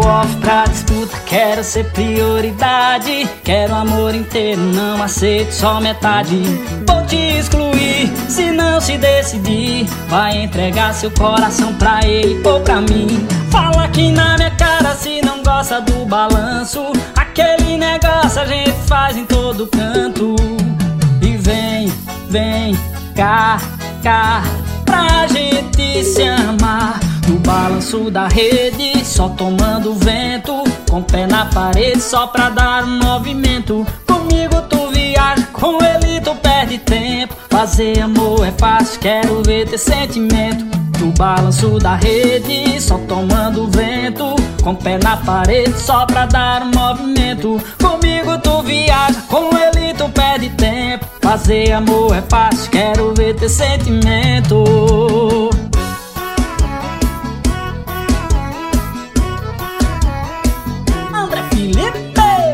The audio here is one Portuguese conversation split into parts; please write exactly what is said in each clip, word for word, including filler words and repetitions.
off pra disputa, quero ser prioridade. Quero amor inteiro, não aceito só metade. Vou te excluir, se não se decidir. Vai entregar seu coração pra ele ou pra mim. Fala aqui na minha cara se não gosta do balanço. Aquele negócio a gente faz em todo canto. E vem, vem cá, cá, pra gente se amar. No balanço da rede, só tomando vento, com o pé na parede só pra dar um movimento. Comigo tu viaja, com ele tu perde tempo. Fazer amor é fácil, quero ver ter sentimento. No balanço da rede, só tomando vento, com o pé na parede só pra dar um movimento. Comigo tu viaja, com ele tu perde tempo. Fazer amor é fácil, quero ver ter sentimento. André Felipe,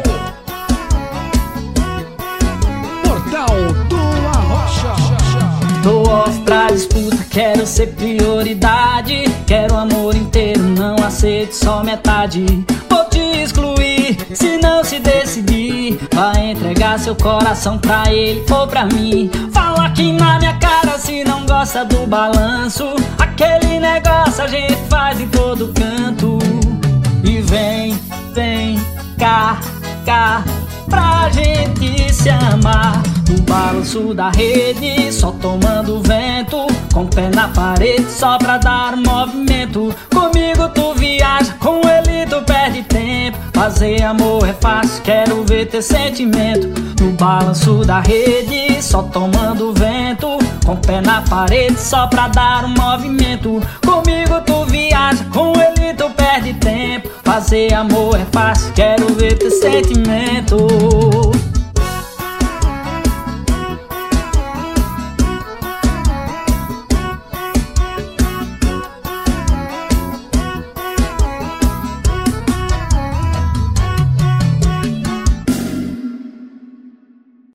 Portal do Arrocha. tô off pra disputa, quero ser prioridade. Quero amor inteiro, não aceito só metade. Vou te excluir, se não se decidir. Vai entregar seu coração pra ele ou pra mim. Fala aqui na minha cara se não gosta do balanço. Aquele negócio a gente faz em todo canto. E vem, vem cá, cá, pra gente se amar. No balanço da rede, só tomando vento, com o pé na parede só pra dar um movimento. Comigo tu viaja, com ele tu perde tempo. Fazer amor é fácil, quero ver ter sentimento. No balanço da rede, só tomando vento, com o pé na parede só pra dar um movimento. Comigo tu viaja, com ele tu perde tempo. Fazer amor é fácil, quero ver ter sentimento.